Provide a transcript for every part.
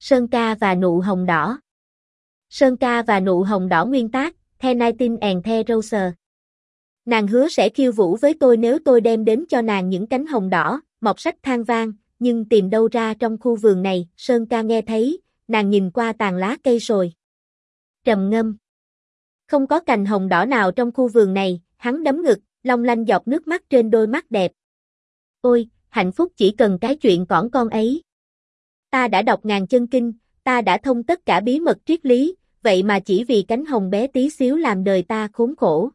Sơn ca và nụ hồng đỏ. Sơn ca và nụ hồng đỏ nguyên tác, The 19 and the Rose. Nàng hứa sẽ khiêu vũ với tôi nếu tôi đem đến cho nàng những cánh hồng đỏ, Mộc Sách than vang, nhưng tìm đâu ra trong khu vườn này, Sơn ca nghe thấy, nàng nhìn qua tàn lá cây rồi. Trầm ngâm. Không có cành hồng đỏ nào trong khu vườn này, hắn đấm ngực, long lanh giọt nước mắt trên đôi mắt đẹp. Ôi, hạnh phúc chỉ cần cái chuyện cỏn con ấy. Ta đã đọc ngàn chân kinh, ta đã thông tất cả bí mật triết lý, vậy mà chỉ vì cánh hồng bé tí xíu làm đời ta khốn khổ.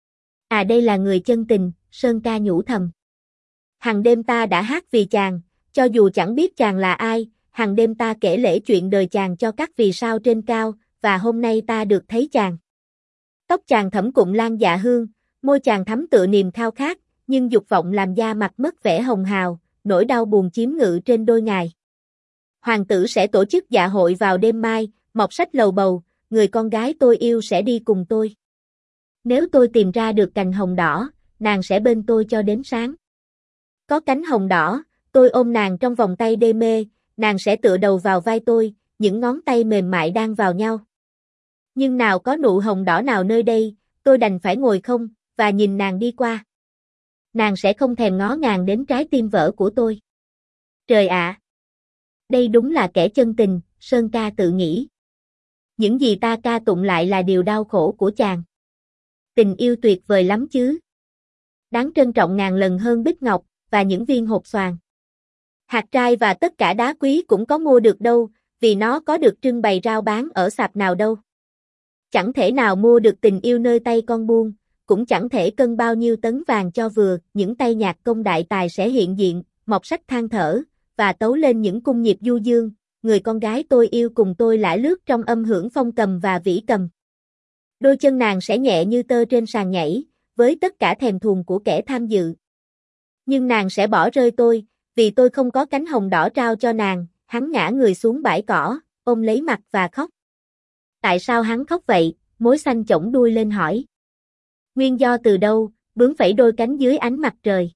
À đây là người chân tình, Sơn ca nhủ thầm. Hằng đêm ta đã hát vì chàng, cho dù chẳng biết chàng là ai, hằng đêm ta kể lể chuyện đời chàng cho các vì sao trên cao, và hôm nay ta được thấy chàng. Tóc chàng thẫm cụm lan dạ hương, môi chàng thắm tựa niềm khao khát, nhưng dục vọng làm da mặt mất vẻ hồng hào, nỗi đau buồn chiếm ngự trên đôi ngài. Hoàng tử sẽ tổ chức dạ hội vào đêm mai, Mộc Sách lầu bầu, người con gái tôi yêu sẽ đi cùng tôi. Nếu tôi tìm ra được cành hồng đỏ, nàng sẽ bên tôi cho đến sáng. Có cánh hồng đỏ, tôi ôm nàng trong vòng tay đê mê, nàng sẽ tựa đầu vào vai tôi, những ngón tay mềm mại đang vào nhau. Nhưng nào có nụ hồng đỏ nào nơi đây, tôi đành phải ngồi không, và nhìn nàng đi qua. Nàng sẽ không thèm ngó ngàng đến trái tim vỡ của tôi. Trời ạ! Đây đúng là kẻ chân tình, Sơn ca tự nghĩ. Những gì ta ca tụng lại là điều đau khổ của chàng. Tình yêu tuyệt vời lắm chứ. Đáng trân trọng ngàn lần hơn bích ngọc, và những viên hột xoàn. Hạt trai và tất cả đá quý cũng có mua được đâu, vì nó có được trưng bày rao bán ở sạp nào đâu. Chẳng thể nào mua được tình yêu nơi tay con buôn, cũng chẳng thể cân bao nhiêu tấn vàng cho vừa, những tay nhạc công đại tài sẽ hiện diện, Mộc Sách than thở, và tấu lên những cung nhịp du dương, người con gái tôi yêu cùng tôi lả lướt trong âm hưởng phong cầm và vĩ cầm. Đôi chân nàng sẽ nhẹ như tơ trên sàn nhảy, với tất cả thèm thuồng của kẻ tham dự. Nhưng nàng sẽ bỏ rơi tôi, vì tôi không có cánh hồng đỏ trao cho nàng, hắn ngã người xuống bãi cỏ, ôm lấy mặt và khóc. Tại sao hắn khóc vậy? Mối xanh chổng đuôi lên hỏi. Nguyên do từ đâu? Bướm phẩy đôi cánh dưới ánh mặt trời.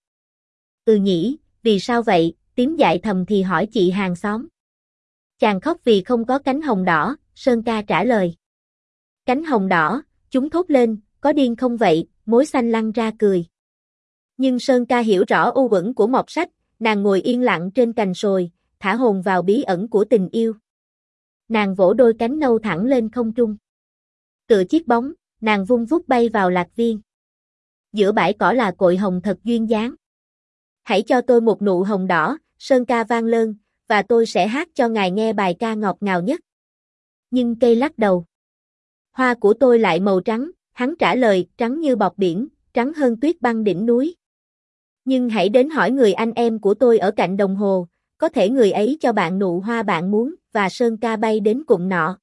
Nhỉ, vì sao vậy? Tím dại thầm thì hỏi chị hàng xóm. Chàng khóc vì không có cánh hồng đỏ, Sơn ca trả lời. Cánh hồng đỏ, chúng thốt lên, có điên không vậy? Mối xanh lăn ra cười. Nhưng Sơn ca hiểu rõ u uẩn của Mộc Sách, nàng ngồi yên lặng trên cành sồi, thả hồn vào bí ẩn của tình yêu. Nàng vỗ đôi cánh nâu thẳng lên không trung. Tựa chiếc bóng, nàng vung vút bay vào lạc viên. Giữa bãi cỏ là cội hồng thật duyên dáng. Hãy cho tôi một nụ hồng đỏ, Sơn ca vang lên, và tôi sẽ hát cho ngài nghe bài ca ngọt ngào nhất. Nhưng cây lắc đầu. Hoa của tôi lại màu trắng, hắn trả lời, trắng như bọt biển, trắng hơn tuyết băng đỉnh núi. Nhưng hãy đến hỏi người anh em của tôi ở cạnh đồng hồ, có thể người ấy cho bạn nụ hoa bạn muốn, và Sơn ca bay đến cụm nọ.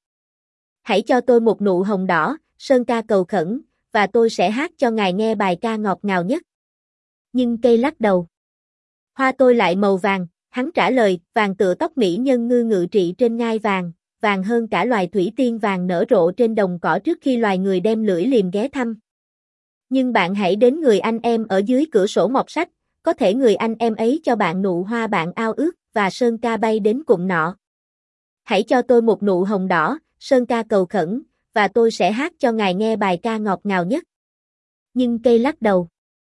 Hãy cho tôi một nụ hồng đỏ, Sơn ca cầu khẩn, và tôi sẽ hát cho ngài nghe bài ca ngọt ngào nhất. Nhưng cây lắc đầu. Hoa tôi lại màu vàng, hắn trả lời, vàng tựa tóc mỹ nhân ngư ngự trị trên ngai vàng, vàng hơn cả loài thủy tiên vàng nở rộ trên đồng cỏ trước khi loài người đem lưỡi liềm ghé thăm. Nhưng bạn hãy đến người anh em ở dưới cửa sổ Mộc Sách, có thể người anh em ấy cho bạn nụ hoa bạn ao ước, và Sơn ca bay đến cụm nọ. Hãy cho tôi một nụ hồng đỏ, Sơn ca cầu khẩn, và tôi sẽ hát cho ngài nghe bài ca ngọt ngào nhất. Nhưng cây lắc đầu.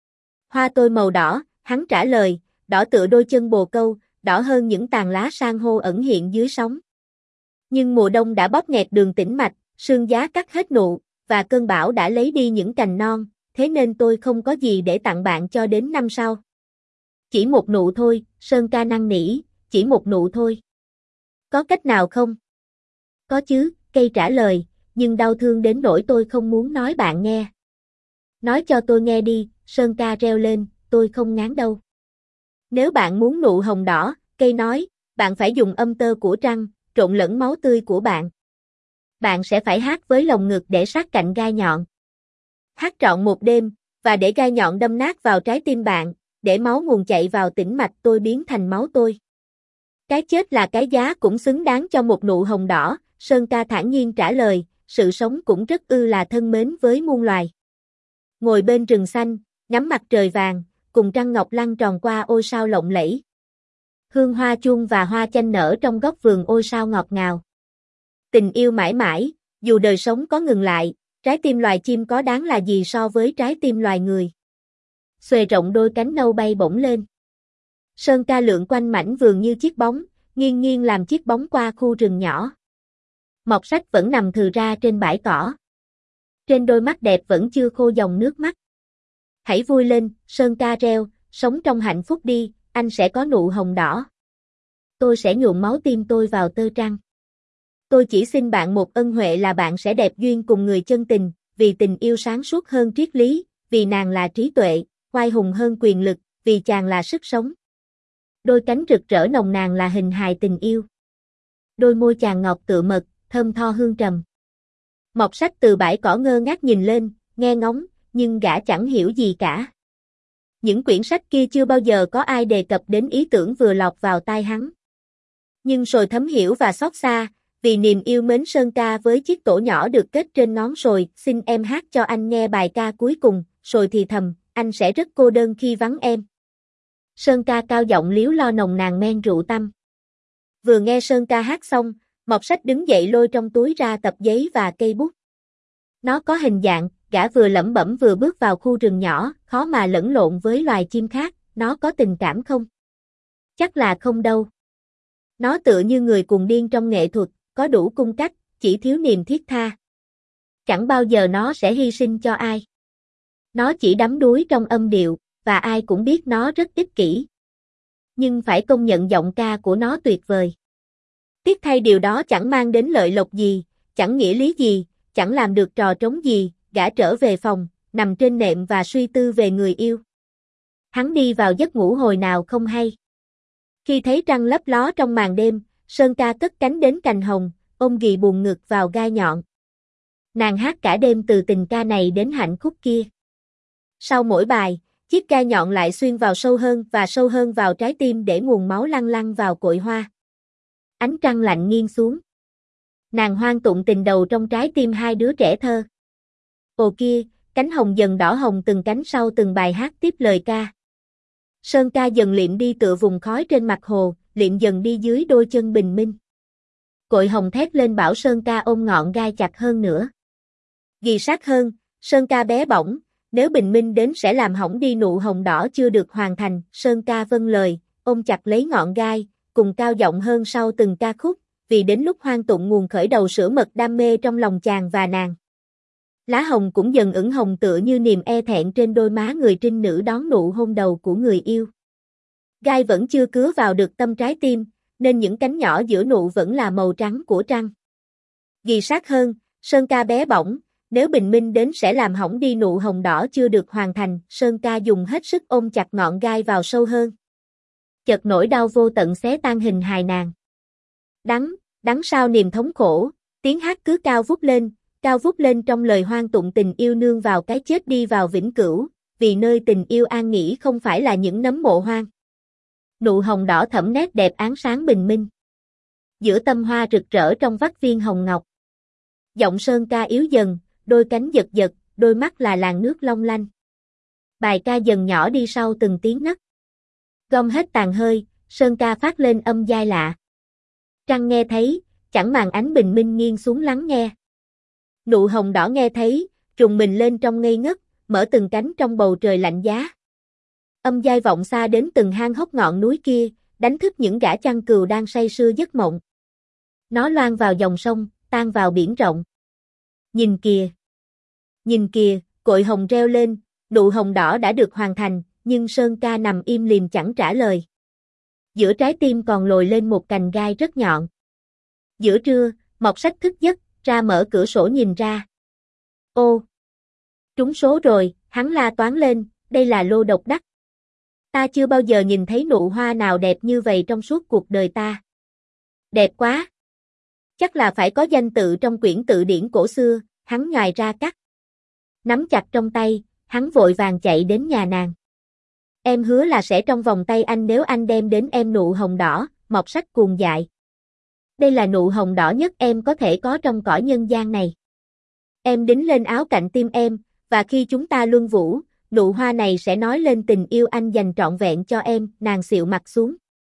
Hoa tôi màu đỏ, hắn trả lời, đỏ tựa đôi chân bồ câu, đỏ hơn những tàn lá san hô ẩn hiện dưới sóng. Nhưng mùa đông đã bóp nghẹt đường tĩnh mạch, sương giá cắt hết nụ, và cơn bão đã lấy đi những cành non, thế nên tôi không có gì để tặng bạn cho đến năm sau. Chỉ một nụ thôi, Sơn ca năn nỉ, chỉ một nụ thôi. Có cách nào không? Có chứ, cây trả lời, nhưng đau thương đến nỗi tôi không muốn nói bạn nghe. Nói cho tôi nghe đi, Sơn ca reo lên, tôi không ngán đâu. Nếu bạn muốn nụ hồng đỏ, cây nói, bạn phải dùng âm tơ của trăng, trộn lẫn máu tươi của bạn. Bạn sẽ phải hát với lồng ngực để sát cạnh gai nhọn. Hát trọn một đêm, và để gai nhọn đâm nát vào trái tim bạn, để máu nguồn chạy vào tĩnh mạch tôi biến thành máu tôi. Cái chết là cái giá cũng xứng đáng cho một nụ hồng đỏ, Sơn ca thản nhiên trả lời, sự sống cũng rất là thân mến với muôn loài. Ngồi bên rừng xanh, ngắm mặt trời vàng, cùng trăng ngọc lăn tròn qua ôi sao lộng lẫy. Hương hoa chuông và hoa chanh nở trong góc vườn ôi sao ngọt ngào. Tình yêu mãi mãi, dù đời sống có ngừng lại, trái tim loài chim có đáng là gì so với trái tim loài người. Xuề rộng đôi cánh nâu bay bổng lên. Sơn ca lượn quanh mảnh vườn như chiếc bóng, nghiêng nghiêng làm chiếc bóng qua khu rừng nhỏ. Mọt sách vẫn nằm thừ ra trên bãi cỏ. Trên đôi mắt đẹp vẫn chưa khô dòng nước mắt. Hãy vui lên, Sơn ca reo, sống trong hạnh phúc đi, anh sẽ có nụ hồng đỏ. Tôi sẽ nhuộm máu tim tôi vào tơ trăng. Tôi chỉ xin bạn một ân huệ là bạn sẽ đẹp duyên cùng người chân tình, vì tình yêu sáng suốt hơn triết lý, vì nàng là trí tuệ, oai hùng hơn quyền lực, vì chàng là sức sống. Đôi cánh rực rỡ nồng nàn là hình hài tình yêu. Đôi môi chàng ngọt tựa mật, thơm tho hương trầm. Mọt sách từ bãi cỏ ngơ ngác nhìn lên, nghe ngóng, nhưng gã chẳng hiểu gì cả. Những quyển sách kia chưa bao giờ có ai đề cập đến ý tưởng vừa lọt vào tai hắn. Nhưng rồi thấm hiểu và xót xa, vì niềm yêu mến Sơn ca với chiếc tổ nhỏ được kết trên ngón rồi, xin em hát cho anh nghe bài ca cuối cùng, rồi thì thầm, anh sẽ rất cô đơn khi vắng em. Sơn ca cao giọng líu lo nồng nàn men rượu tâm. Vừa nghe Sơn ca hát xong, Mọt sách đứng dậy lôi trong túi ra tập giấy và cây bút. Nó có hình dạng, gã vừa lẩm bẩm vừa bước vào khu rừng nhỏ, khó mà lẫn lộn với loài chim khác, nó có tình cảm không? Chắc là không đâu. Nó tựa như người cuồng điên trong nghệ thuật, có đủ cung cách, chỉ thiếu niềm thiết tha. Chẳng bao giờ nó sẽ hy sinh cho ai. Nó chỉ đắm đuối trong âm điệu, và ai cũng biết nó rất ích kỷ. Nhưng phải công nhận giọng ca của nó tuyệt vời. Tiếc thay điều đó chẳng mang đến lợi lộc gì, chẳng nghĩa lý gì, chẳng làm được trò trống gì, gã trở về phòng, nằm trên nệm và suy tư về người yêu. Hắn đi vào giấc ngủ hồi nào không hay. Khi thấy trăng lấp ló trong màn đêm, Sơn ca cất cánh đến cành hồng, ôm ghì buồn ngực vào gai nhọn. Nàng hát cả đêm từ tình ca này đến hạnh khúc kia. Sau mỗi bài, chiếc gai nhọn lại xuyên vào sâu hơn và sâu hơn vào trái tim để nguồn máu lăn lăn vào cội hoa. Ánh trăng lạnh nghiêng xuống. Nàng hoan tụng tình đầu trong trái tim hai đứa trẻ thơ. Ồ kia, cánh hồng dần đỏ hồng từng cánh sau từng bài hát tiếp lời ca. Sơn ca dần liệm đi tựa vùng khói trên mặt hồ, liệm dần đi dưới đôi chân bình minh. Cội hồng thét lên bảo Sơn ca ôm ngọn gai chặt hơn nữa. Ghì sát hơn, Sơn ca bé bỏng, nếu bình minh đến sẽ làm hỏng đi nụ hồng đỏ chưa được hoàn thành. Sơn ca vâng lời, ôm chặt lấy ngọn gai, cùng cao giọng hơn sau từng ca khúc, vì đến lúc hoan tụng nguồn khởi đầu sữa mật đam mê trong lòng chàng và nàng. Lá hồng cũng dần ửng hồng tựa như niềm e thẹn trên đôi má người trinh nữ đón nụ hôn đầu của người yêu. Gai vẫn chưa cứa vào được tâm trái tim, nên những cánh nhỏ giữa nụ vẫn là màu trắng của trăng. Ghì sát hơn, Sơn ca bé bỏng, nếu bình minh đến sẽ làm hỏng đi nụ hồng đỏ chưa được hoàn thành. Sơn ca dùng hết sức ôm chặt ngọn gai vào sâu hơn. Chợt nỗi đau vô tận xé tan hình hài nàng. Đắng sao niềm thống khổ, tiếng hát cứ cao vút lên trong lời hoan tụng tình yêu nương vào cái chết đi vào vĩnh cửu, vì nơi tình yêu an nghỉ không phải là những nấm mộ hoang. Nụ hồng đỏ thẫm nét đẹp áng sáng bình minh. Giữa tâm hoa rực rỡ trong vắt viên hồng ngọc. Giọng Sơn ca yếu dần, đôi cánh giật giật, đôi mắt là làn nước long lanh. Bài ca dần nhỏ đi sau từng tiếng nấc. Gom hết tàn hơi, Sơn ca phát lên âm giai lạ. Trăng nghe thấy, chẳng màng ánh bình minh nghiêng xuống lắng nghe. Nụ hồng đỏ nghe thấy, trùng mình lên trong ngây ngất, mở từng cánh trong bầu trời lạnh giá. Âm giai vọng xa đến từng hang hốc ngọn núi kia, đánh thức những gã chăn cừu đang say sưa giấc mộng. Nó loan vào dòng sông, tan vào biển rộng. Nhìn kìa, cội hồng reo lên, nụ hồng đỏ đã được hoàn thành, nhưng Sơn ca nằm im lìm chẳng trả lời. Giữa trái tim còn lồi lên một cành gai rất nhọn. Giữa trưa, Mọt sách thức giấc, ra mở cửa sổ nhìn ra. Ô! Trúng số rồi, hắn la toáng lên, đây là lô độc đắc. Ta chưa bao giờ nhìn thấy nụ hoa nào đẹp như vậy trong suốt cuộc đời ta. Đẹp quá! Chắc là phải có danh tự trong quyển tự điển cổ xưa, hắn nhoài ra cắt. Nắm chặt trong tay, hắn vội vàng chạy đến nhà nàng. Em hứa là sẽ trong vòng tay anh nếu anh đem đến em nụ hồng đỏ. Mọt sách cuồng dại. Đây là nụ hồng đỏ nhất em có thể có trong cõi nhân gian này. Em đính lên áo cạnh tim em, và khi chúng ta luân vũ, nụ hoa này sẽ nói lên tình yêu anh dành trọn vẹn cho em. Nàng xịu mặt xuống.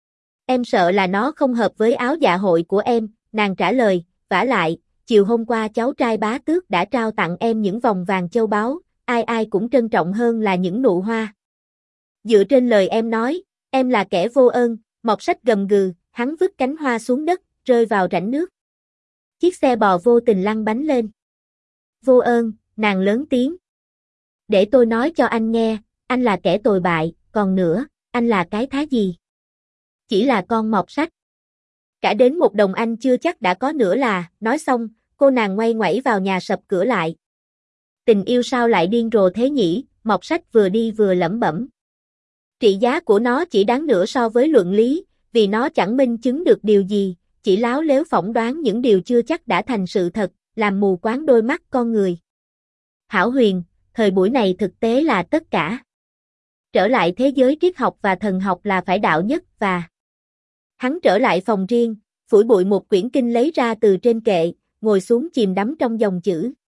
Em sợ là nó không hợp với áo dạ hội của em, nàng trả lời, vả lại, chiều hôm qua cháu trai bá tước đã trao tặng em những vòng vàng châu báu, ai ai cũng trân trọng hơn là những nụ hoa. Dựa trên lời em nói, em là kẻ vô ơn, Mộc Sách gầm gừ, hắn vứt cánh hoa xuống đất, rơi vào rãnh nước. Chiếc xe bò vô tình lăn bánh lên. Vô ơn, nàng lớn tiếng. Để tôi nói cho anh nghe, anh là kẻ tồi bại, còn nữa, anh là cái thá gì? Chỉ là con Mộc Sách. Cả đến một đồng anh chưa chắc đã có nữa là, nói xong, cô nàng ngoay ngoẩy vào nhà sập cửa lại. Tình yêu sao lại điên rồ thế nhỉ, Mộc Sách vừa đi vừa lẩm bẩm. Trị giá của nó chỉ đáng nửa so với luận lý, vì nó chẳng minh chứng được điều gì, chỉ láo lếu phỏng đoán những điều chưa chắc đã thành sự thật, làm mù quáng đôi mắt con người. Hảo Huyền, thời buổi này thực tế là tất cả. Trở lại thế giới triết học và thần học là phải đạo nhất và... Hắn trở lại phòng riêng, phủi bụi một quyển kinh lấy ra từ trên kệ, ngồi xuống chìm đắm trong dòng chữ.